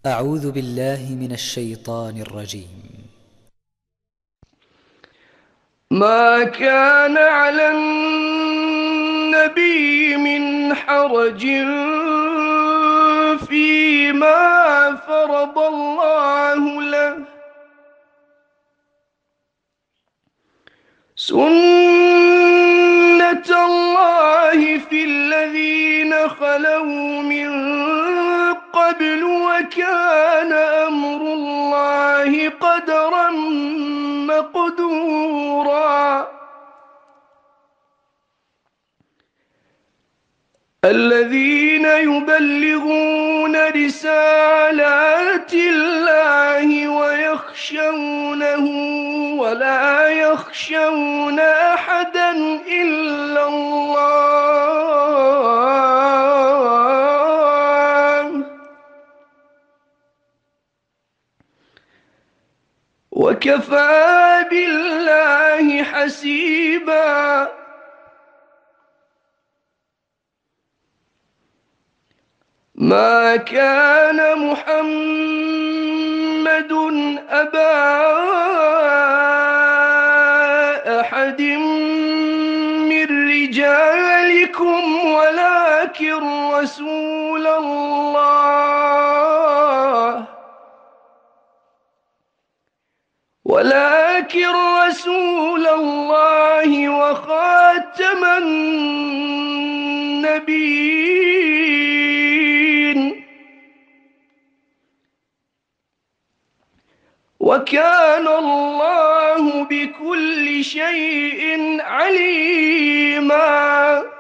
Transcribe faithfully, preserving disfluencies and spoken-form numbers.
أعوذ بالله من الشيطان الرجيم. ما كان على النبي من حرج فيما فرض الله له، سنة الله في الذين خلوا من قبل، وكان أمر الله قدرا مقدورا. الذين يبلغون رسالات الله ويخشونه ولا يخشون أحدا إلا الله، وكفى بالله حسيبا. ما كان محمد أبا أحد من رجالكم ولكن رسول الله ولكن رسول الله وخاتم النبيين، وكان الله بكل شيء عليما.